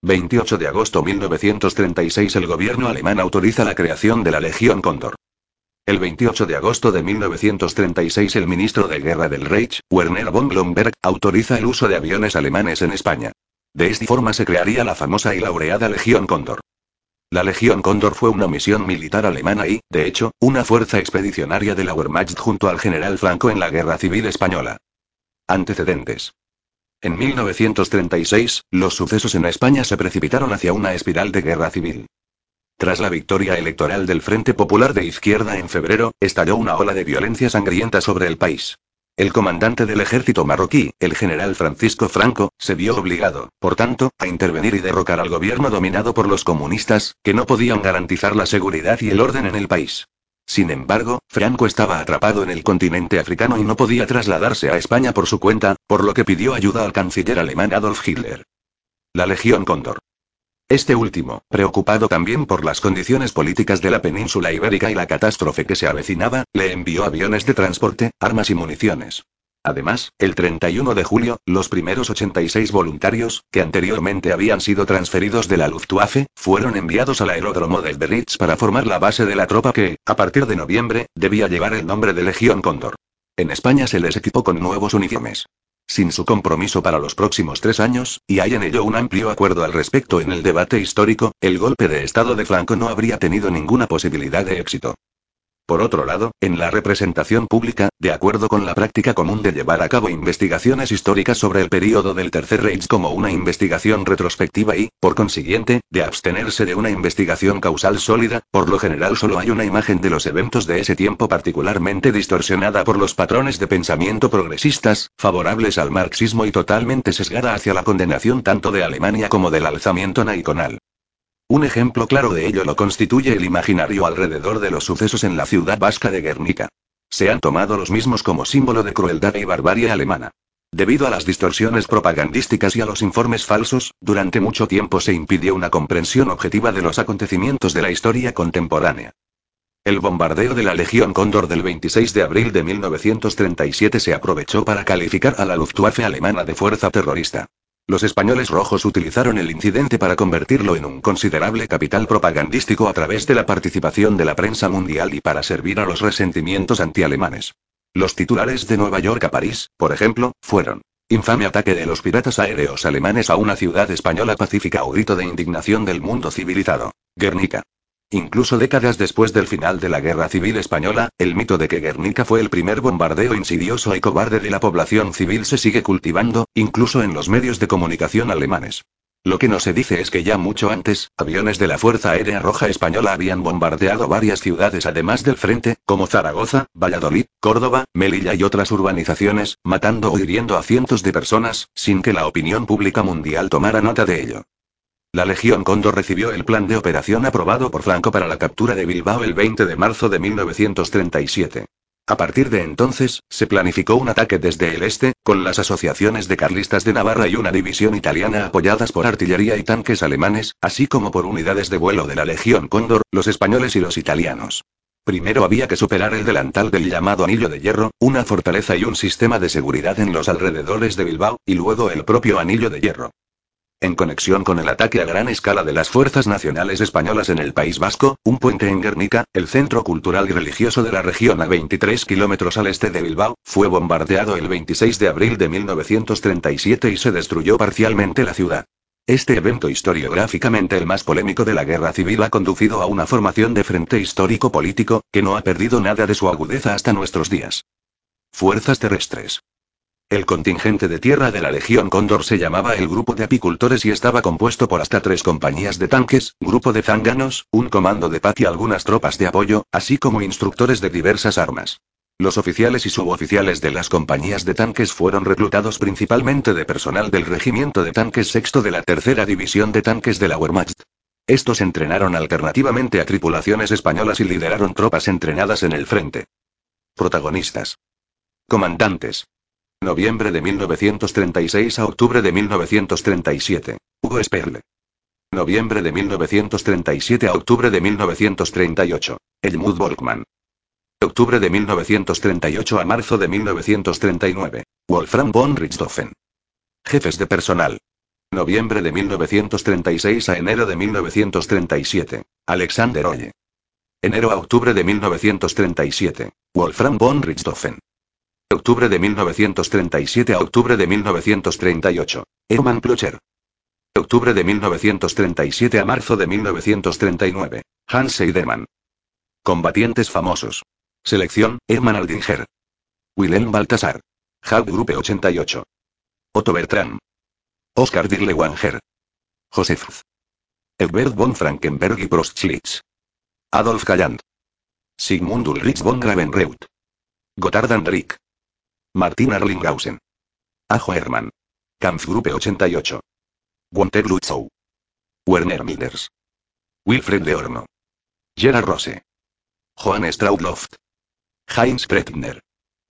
28 de agosto 1936 el gobierno alemán autoriza la creación de la Legión Cóndor. El 28 de agosto de 1936 el ministro de Guerra del Reich, Werner von Blomberg, autoriza el uso de aviones alemanes en España. De esta forma se crearía la famosa y laureada Legión Cóndor. La Legión Cóndor fue una misión militar alemana y, de hecho, una fuerza expedicionaria de la Wehrmacht junto al general Franco en la Guerra Civil Española. Antecedentes. En 1936, los sucesos en España se precipitaron hacia una espiral de guerra civil. Tras la victoria electoral del Frente Popular de Izquierda en febrero, estalló una ola de violencia sangrienta sobre el país. El comandante del ejército marroquí, el general Francisco Franco, se vio obligado, por tanto, a intervenir y derrocar al gobierno dominado por los comunistas, que no podían garantizar la seguridad y el orden en el país. Sin embargo, Franco estaba atrapado en el continente africano y no podía trasladarse a España por su cuenta, por lo que pidió ayuda al canciller alemán Adolf Hitler. La Legión Cóndor. Este último, preocupado también por las condiciones políticas de la península ibérica y la catástrofe que se avecinaba, le envió aviones de transporte, armas y municiones. Además, el 31 de julio, los primeros 86 voluntarios, que anteriormente habían sido transferidos de la Luftwaffe, fueron enviados al aeródromo de Elberich para formar la base de la tropa que, a partir de noviembre, debía llevar el nombre de Legión Cóndor. En España se les equipó con nuevos uniformes. Sin su compromiso para los próximos 3 años, y hay en ello un amplio acuerdo al respecto en el debate histórico, el golpe de Estado de Franco no habría tenido ninguna posibilidad de éxito. Por otro lado, en la representación pública, de acuerdo con la práctica común de llevar a cabo investigaciones históricas sobre el período del Tercer Reich como una investigación retrospectiva y, por consiguiente, de abstenerse de una investigación causal sólida, por lo general solo hay una imagen de los eventos de ese tiempo particularmente distorsionada por los patrones de pensamiento progresistas, favorables al marxismo y totalmente sesgada hacia la condenación tanto de Alemania como del alzamiento nacional. Un ejemplo claro de ello lo constituye el imaginario alrededor de los sucesos en la ciudad vasca de Guernica. Se han tomado los mismos como símbolo de crueldad y barbarie alemana. Debido a las distorsiones propagandísticas y a los informes falsos, durante mucho tiempo se impidió una comprensión objetiva de los acontecimientos de la historia contemporánea. El bombardeo de la Legión Cóndor del 26 de abril de 1937 se aprovechó para calificar a la Luftwaffe alemana de fuerza terrorista. Los españoles rojos utilizaron el incidente para convertirlo en un considerable capital propagandístico a través de la participación de la prensa mundial y para servir a los resentimientos antialemanes. Los titulares de Nueva York a París, por ejemplo, fueron: infame ataque de los piratas aéreos alemanes a una ciudad española pacífica o grito de indignación del mundo civilizado. Guernica. Incluso décadas después del final de la Guerra Civil Española, el mito de que Guernica fue el primer bombardeo insidioso y cobarde de la población civil se sigue cultivando, incluso en los medios de comunicación alemanes. Lo que no se dice es que ya mucho antes, aviones de la Fuerza Aérea Roja Española habían bombardeado varias ciudades además del frente, como Zaragoza, Valladolid, Córdoba, Melilla y otras urbanizaciones, matando o hiriendo a cientos de personas, sin que la opinión pública mundial tomara nota de ello. La Legión Cóndor recibió el plan de operación aprobado por Franco para la captura de Bilbao el 20 de marzo de 1937. A partir de entonces, se planificó un ataque desde el este, con las asociaciones de carlistas de Navarra y una división italiana apoyadas por artillería y tanques alemanes, así como por unidades de vuelo de la Legión Cóndor, los españoles y los italianos. Primero había que superar el delantal del llamado Anillo de Hierro, una fortaleza y un sistema de seguridad en los alrededores de Bilbao, y luego el propio Anillo de Hierro. En conexión con el ataque a gran escala de las fuerzas nacionales españolas en el País Vasco, un puente en Guernica, el centro cultural y religioso de la región a 23 kilómetros al este de Bilbao, fue bombardeado el 26 de abril de 1937 y se destruyó parcialmente la ciudad. Este evento historiográficamente el más polémico de la guerra civil ha conducido a una formación de frente histórico-político, que no ha perdido nada de su agudeza hasta nuestros días. Fuerzas terrestres. El contingente de tierra de la Legión Cóndor se llamaba el Grupo de Apicultores y estaba compuesto por hasta 3 compañías de tanques, grupo de zánganos, un comando de paz y algunas tropas de apoyo, así como instructores de diversas armas. Los oficiales y suboficiales de las compañías de tanques fueron reclutados principalmente de personal del Regimiento de Tanques Sexto de la Tercera División de Tanques de la Wehrmacht. Estos entrenaron alternativamente a tripulaciones españolas y lideraron tropas entrenadas en el frente. Protagonistas. Comandantes. Noviembre de 1936 a octubre de 1937. Hugo Sperle. Noviembre de 1937 a octubre de 1938. Helmut Volkmann. Octubre de 1938 a marzo de 1939. Wolfram von Richthofen. Jefes de personal. Noviembre de 1936 a enero de 1937. Alexander Oye. Enero a octubre de 1937. Wolfram von Richthofen. Octubre de 1937 a octubre de 1938. Hermann Plöcher. Octubre de 1937 a marzo de 1939. Hans Seidemann. Combatientes famosos. Selección: Hermann Aldinger. Wilhelm Balthasar. Hauptgruppe 88. Otto Bertram. Oskar Dirlewanger. Josef Z. Egbert von Frankenberg y Prostschlitz. Adolf Galland. Sigmund Ulrich von Gravenreut. Gotthard Andrick. Martin Arlinghausen. Ajo Hermann. Kampfgruppe 88. Gunther Lutzow. Werner Milders. Wilfred de Horno. Gerard Rose. Johann Straudloft. Heinz Pretner.